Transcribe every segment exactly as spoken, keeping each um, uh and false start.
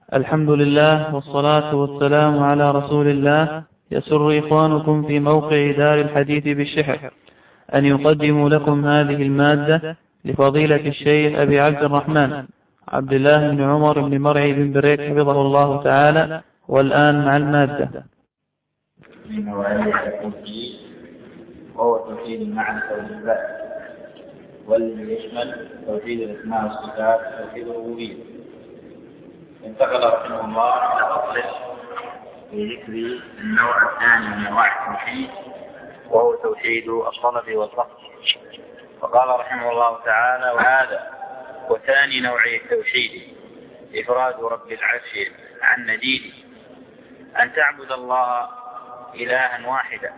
الحمد لله والصلاة والسلام على رسول الله. يسر إخوانكم في موقع دار الحديث بالشحر أن يقدموا لكم هذه المادة لفضيلة الشيخ أبي عبد الرحمن عبد الله بن عمر بن مرعي بن بريك حفظه الله تعالى. والآن مع المادة. من نوعية التوحيد وهو توحيد المعنى والإثبات، والذي يشمل توحيد الأسماء والصفات وتوحيد الربوبية. انتقل رحمه الله إلى فصل في ذكر النوع الثاني من أنواع التوحيد وهو توحيد الطلب والقصد. فقال رحمه الله تعالى: وهذا وثاني نوعي التوحيد إفراد رب العرش عن نديده، أن تعبد الله إلها واحدا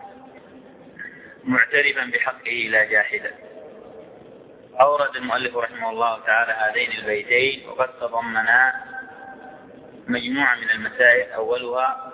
معترفا بحقه لا جاحدا. أورد المؤلف رحمه الله تعالى هذين البيتين وقد تضمنا مجموعة من المسائل. أولها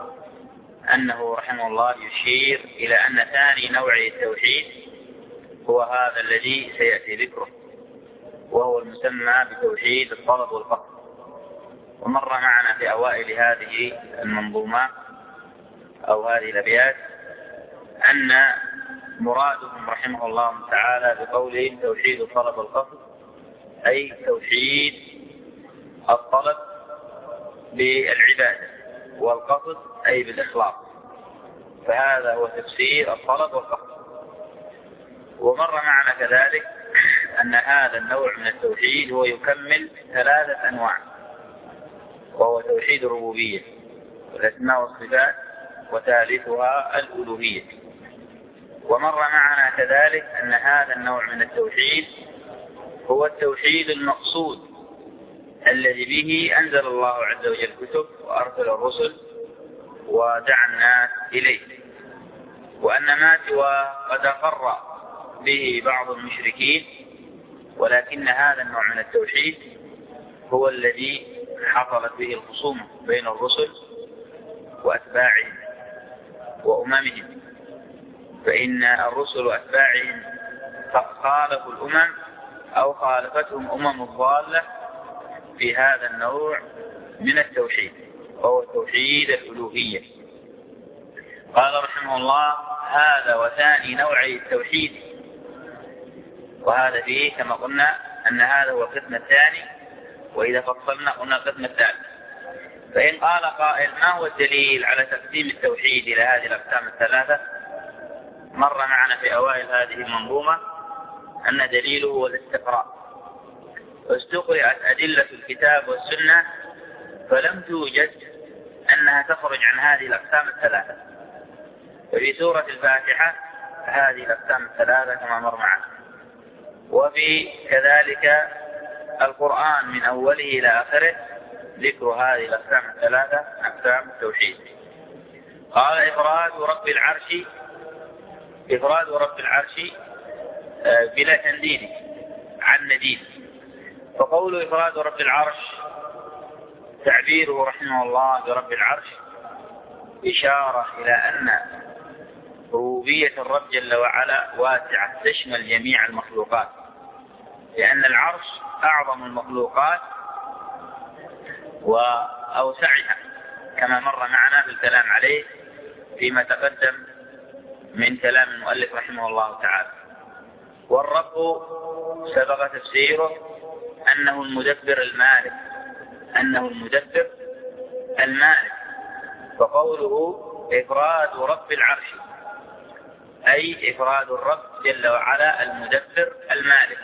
أنه رحمه الله يشير إلى أن ثاني نوع التوحيد هو هذا الذي سيأتي ذكره، وهو المسمى بتوحيد الطلب والقصد. ومر معنا في أوائل هذه المنظومة أو هذه الأبيات أن مرادهم رحمه الله تعالى بقولهم توحيد الطلب والقصد أي توحيد الطلب بالعبادة والقصد أي بالإخلاص. فهذا هو تفسير الطلب والقصد. ومر معنا كذلك أن هذا النوع من التوحيد هو يكمل ثلاثة أنواع، وهو توحيد الربوبية والأسماء والصفات، وثالثها الألوهية. ومر معنا كذلك أن هذا النوع من التوحيد هو التوحيد المقصود الذي به أنزل الله عز وجل الكتب وأرسل الرسل ودعا الناس إليه، وأن ما سوى قد أقر به بعض المشركين، ولكن هذا النوع من التوحيد هو الذي حصلت به الخصومة بين الرسل وأتباعهم وأممهم. فإن الرسل وأتباعهم خالفوا الأمم أو خالفتهم أمم الضالة في هذا النوع من التوحيد وهو توحيد الألوهية. قال رحمه الله: هذا وثاني نوعي التوحيد. وهذا فيه كما قلنا أن هذا هو القسم الثاني، وإذا فصلنا قلنا القسم الثالث. فإن قال قائل: ما هو الدليل على تقسيم التوحيد إلى هذه الأقسام الثلاثة؟ مر معنا في أوائل هذه المنظومة أن دليله هو الاستقراء، واستقرأت أدلة الكتاب والسنة فلم توجد أنها تخرج عن هذه الأقسام الثلاثة. وفي سورة الفاتحة هذه الأقسام الثلاثة كما مر معنا، وفي كذلك القرآن من أوله إلى آخره ذكر هذه الأقسام الثلاثة أقسام التوحيد. قال: إفراد رب العرش إفراد رب العرش بلا تنديد عن نديد. فقول إفراد رب العرش تعبيره رحمه الله برب العرش إشارة إلى أن ربوبية الرب جل وعلا واسعة تشمل جميع المخلوقات، لأن العرش أعظم المخلوقات وأوسعها كما مر معنا في الكلام عليه فيما تقدم من كلام المؤلف رحمه الله تعالى. والرب سبق تفسيره أنه المدبر المالك أنه المدبر المالك. فقوله إفراد رب العرش أي إفراد الرب جل وعلا المدبر المالك.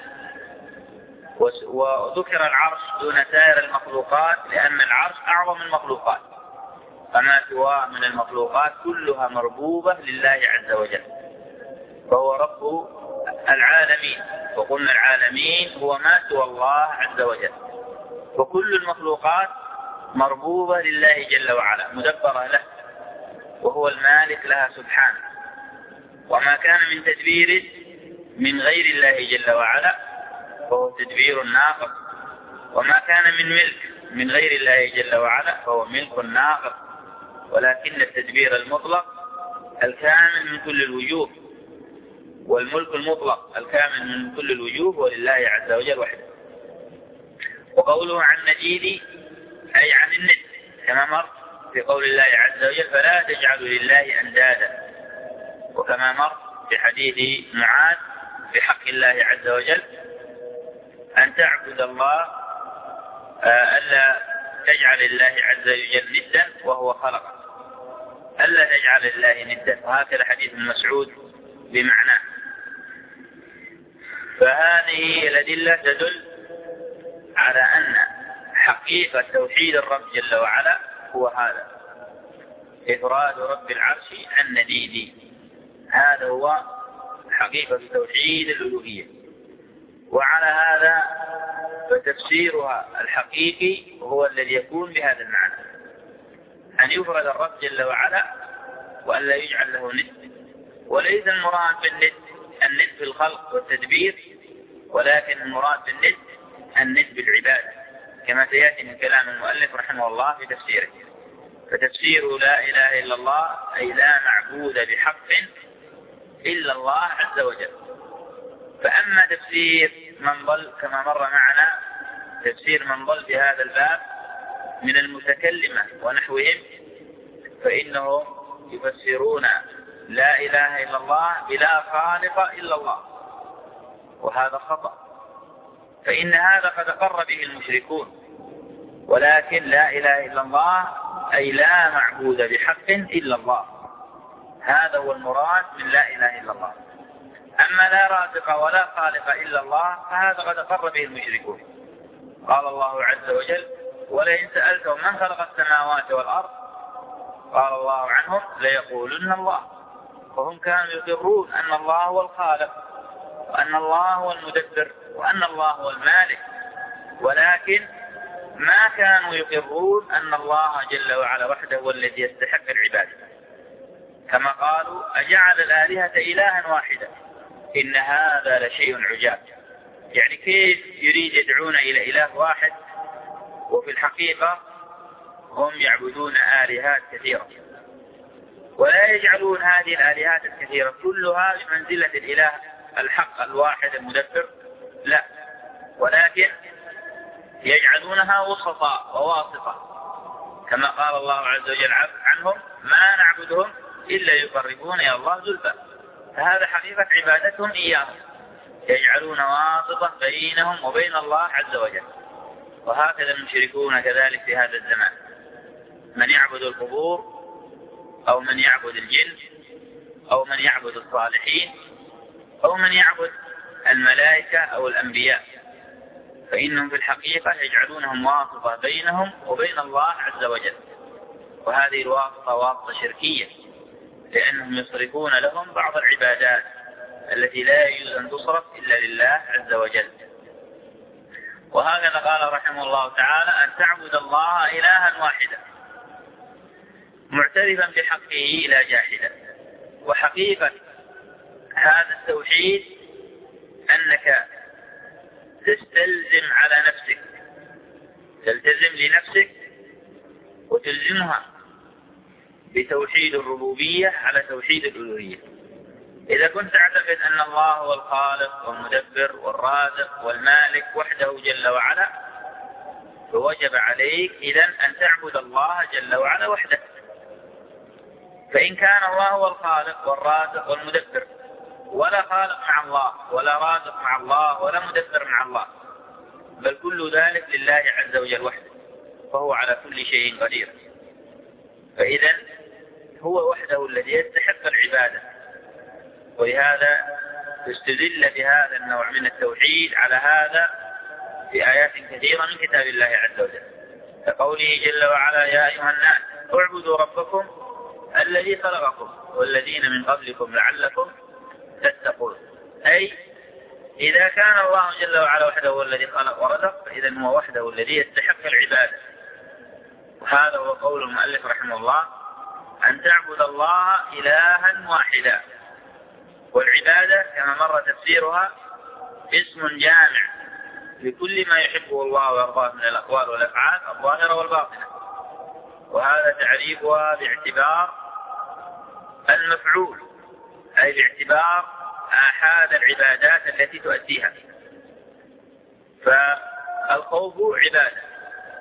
وذكر العرش دون سائر المخلوقات لأن العرش أعظم المخلوقات، فما سواه من المخلوقات كلها مربوبة لله عز وجل، فهو رب العالمين. وقلنا العالمين هو ما سوى الله عز وجل، وكل المخلوقات مربوبة لله جل وعلا مدبرة له، وهو المالك لها سبحانه. وما كان من تدبير من غير الله جل وعلا فهو تدبير ناقص، وما كان من ملك من غير الله جل وعلا فهو ملك ناقص. ولكن التدبير المطلق الكامل من كل الوجوه، والملك المطلق الكامل من كل الوجوه ولله عز وجل وحده. وقوله عن نديد أي عن الند، كما مر في قول الله عز وجل فلا تجعلوا لله أندادا، وكما مر في حديث معاذ في حق الله عز وجل أن تعبد الله ألا تجعل الله عز وجل ندا وهو خلقك، ألا تجعل الله ندا، وهكذا حديث مسعود بمعناه. فهذه الأدلة تدل على أن حقيقة توحيد الرب جل وعلا هو هذا، إفراد رب العرش عن نديد، هذا هو حقيقة توحيد الألوهية. وعلى هذا فتفسيرها الحقيقي هو الذي يكون بهذا المعنى، أن يفرد الرب جل وعلا وأن لا يجعل له ند، وليس المراد بالند الند في الخلق والتدبير، ولكن المراد بالند الند بالعبادة، كما سيأتي من كلام المؤلف رحمه الله في تفسيره. فتفسير لا إله إلا الله أي لا معبود بحق إلا الله عز وجل. فأما تفسير من ضل كما مر معنا، تفسير من ضل بهذا الباب من المتكلمة ونحوهم، فإنهم يفسرون لا إله إلا الله بلا خالق إلا الله، وهذا خطأ، فإن هذا قد أقر به المشركون. ولكن لا إله إلا الله أي لا معبود بحق إلا الله، هذا هو المراد من لا إله إلا الله. أما لا رازق ولا خالق إلا الله فهذا قد أقر به المشركون. قال الله عز وجل ولئن سألتهم من خلق السماوات والأرض قال الله عنهم ليقولن الله، وهم كانوا يقرون أن الله هو الخالق وأن الله هو المدبر وأن الله هو المالك، ولكن ما كانوا يقرون أن الله جل وعلا وحده هو الذي يستحق العبادة، كما قالوا أجعل الآلهة إلها واحدا إن هذا لشيء عجاب. يعني كيف يريد يدعون إلى إله واحد وفي الحقيقة هم يعبدون آلهات كثيرة، ولا يجعلون هذه الآلهات الكثيرة كلها بمنزلة الإله الحق الواحد المدبر، لا، ولكن يجعلونها وسطاء وواسطة، كما قال الله عز وجل عنهم ما نعبدهم إلا يقربون إلى الله زلفى. فهذا حقيقة عبادتهم إياهم، يجعلون واسطة بينهم وبين الله عز وجل. وهكذا المشركون كذلك في هذا الزمان، من يعبد القبور أو من يعبد الجن أو من يعبد الصالحين أو من يعبد الملائكة أو الأنبياء، فإنهم في الحقيقة يجعلونهم واسطة بينهم وبين الله عز وجل. وهذه الواسطة واسطة شركية، لأنهم يصرفون لهم بعض العبادات التي لا يجوز أن تصرف إلا لله عز وجل. وهكذا قال رحمه الله تعالى أن تعبد الله إلها واحدا معترفا بحقه لا جاحدا. وحقيقة هذا التوحيد أنك تستلزم على نفسك، تلتزم لنفسك وتلزمها بتوحيد الربوبية على توحيد الألوهية. إذا كنت تعتقد أن الله هو الخالق والمدبر والرازق والمالك وحده جل وعلا، فوجب عليك إذن أن تعبد الله جل وعلا وحده. فإن كان الله هو الخالق والرازق والمدبر ولا خالق مع الله ولا رازق مع الله ولا مدبر مع الله، بل كل ذلك لله عز وجل وحده، فهو على كل شيء قدير. فإذا هو وحده الذي يستحق العبادة. ولهذا استدل بهذا النوع من التوحيد على هذا في آيات كثيرة من كتاب الله عز وجل، كقوله جل وعلا يا أيها الناس اعبدوا ربكم الذي خلقكم والذين من قبلكم لعلكم تتقون. أي إذا كان الله جل وعلا وحده هو الذي خلق ورزق، فإذا هو وحده الذي يستحق العبادة. وهذا هو قول المؤلف رحمه الله أن تعبد الله إلها واحدا. والعبادة كما مر تفسيرها اسم جامع لكل ما يحبه الله ويرضاه من الأقوال والأفعال الظاهرة والباطنة، وهذا تعريفها باعتبار المفعول، أي باعتبار آحاد العبادات التي تؤديها. فالخوف عبادة،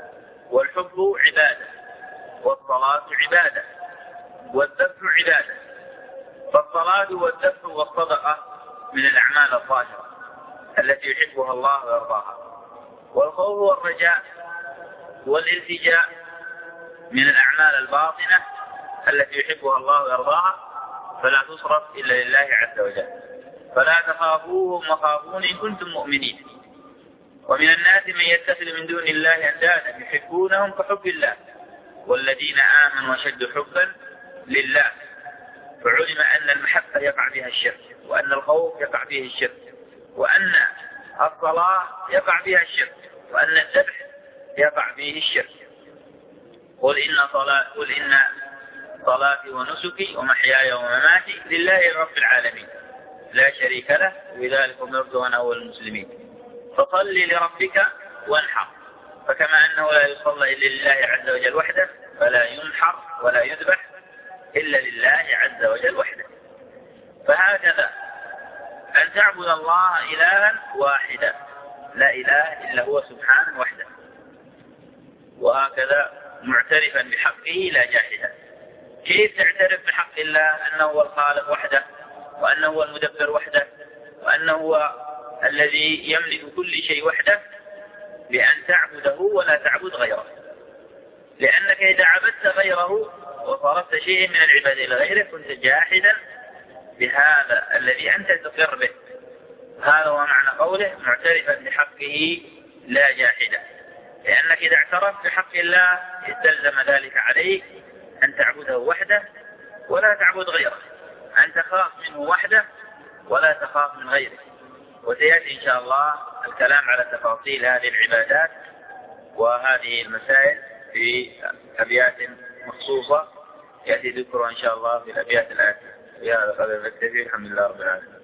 والحب عبادة، والصلاة عبادة، والذبح عبادة. فالصلاة والذبح والصدقة من الأعمال الظاهرة التي يحبها الله ويرضاها. والخوف والرجاء والالتجاء من الأعمال الباطنة التي يحبها الله ويرضاها، فلا تصرف إلا لله عز وجل. فلا تخافوهم وخافون إن كنتم مؤمنين. ومن الناس من يتخذ من دون الله أندادا يحبونهم كحب الله والذين آمنوا أشد حبا لله. فعلم أن المحبة يقع بها الشرك، وأن الخوف يقع فيه الشرك، وأن الصلاة يقع بها الشرك، وأن الذبح يقع فيه الشرك. قل إن صلاة قل إن صلاتي ونسكي ومحياي ومماتي لله رب العالمين لا شريك له وبذلك أمرت وأنا أول المسلمين. فصل لربك وانحر. فكما أنه لا يصلى إلا لله عز وجل وحده، فلا ينحر ولا يذبح إلا لله عز وجل وحده. فهكذا أن تعبد الله إلها واحدا لا إله إلا هو سبحانه وحده، وهكذا معترفا بحقه لا جاحدا. كيف تعترف بحق الله أنه هو الخالق وحده، وأنه هو المدبر وحده، وأنه هو الذي يملك كل شيء وحده؟ بأن تعبده ولا تعبد غيره. لأنك إذا عبدت غيره وصرفت شيء من العبادة إلى غيره كنت جاحدا بهذا الذي أنت تقر به. هذا هو معنى قوله معترفا بحقه لا جاحدا. لأنك إذا اعترفت بحق الله استلزم ذلك عليك أن تعبده وحده ولا تعبد غيره، أن تخاف منه وحده ولا تخاف من غيره. وسيأتي إن شاء الله الكلام على تفاصيل هذه العبادات وهذه المسائل في أبيات مخصوصة يأتي ذكرها إن شاء الله في الأبيات الآتية. بهذا قدر نكتفي. الحمد لله رب العالمين.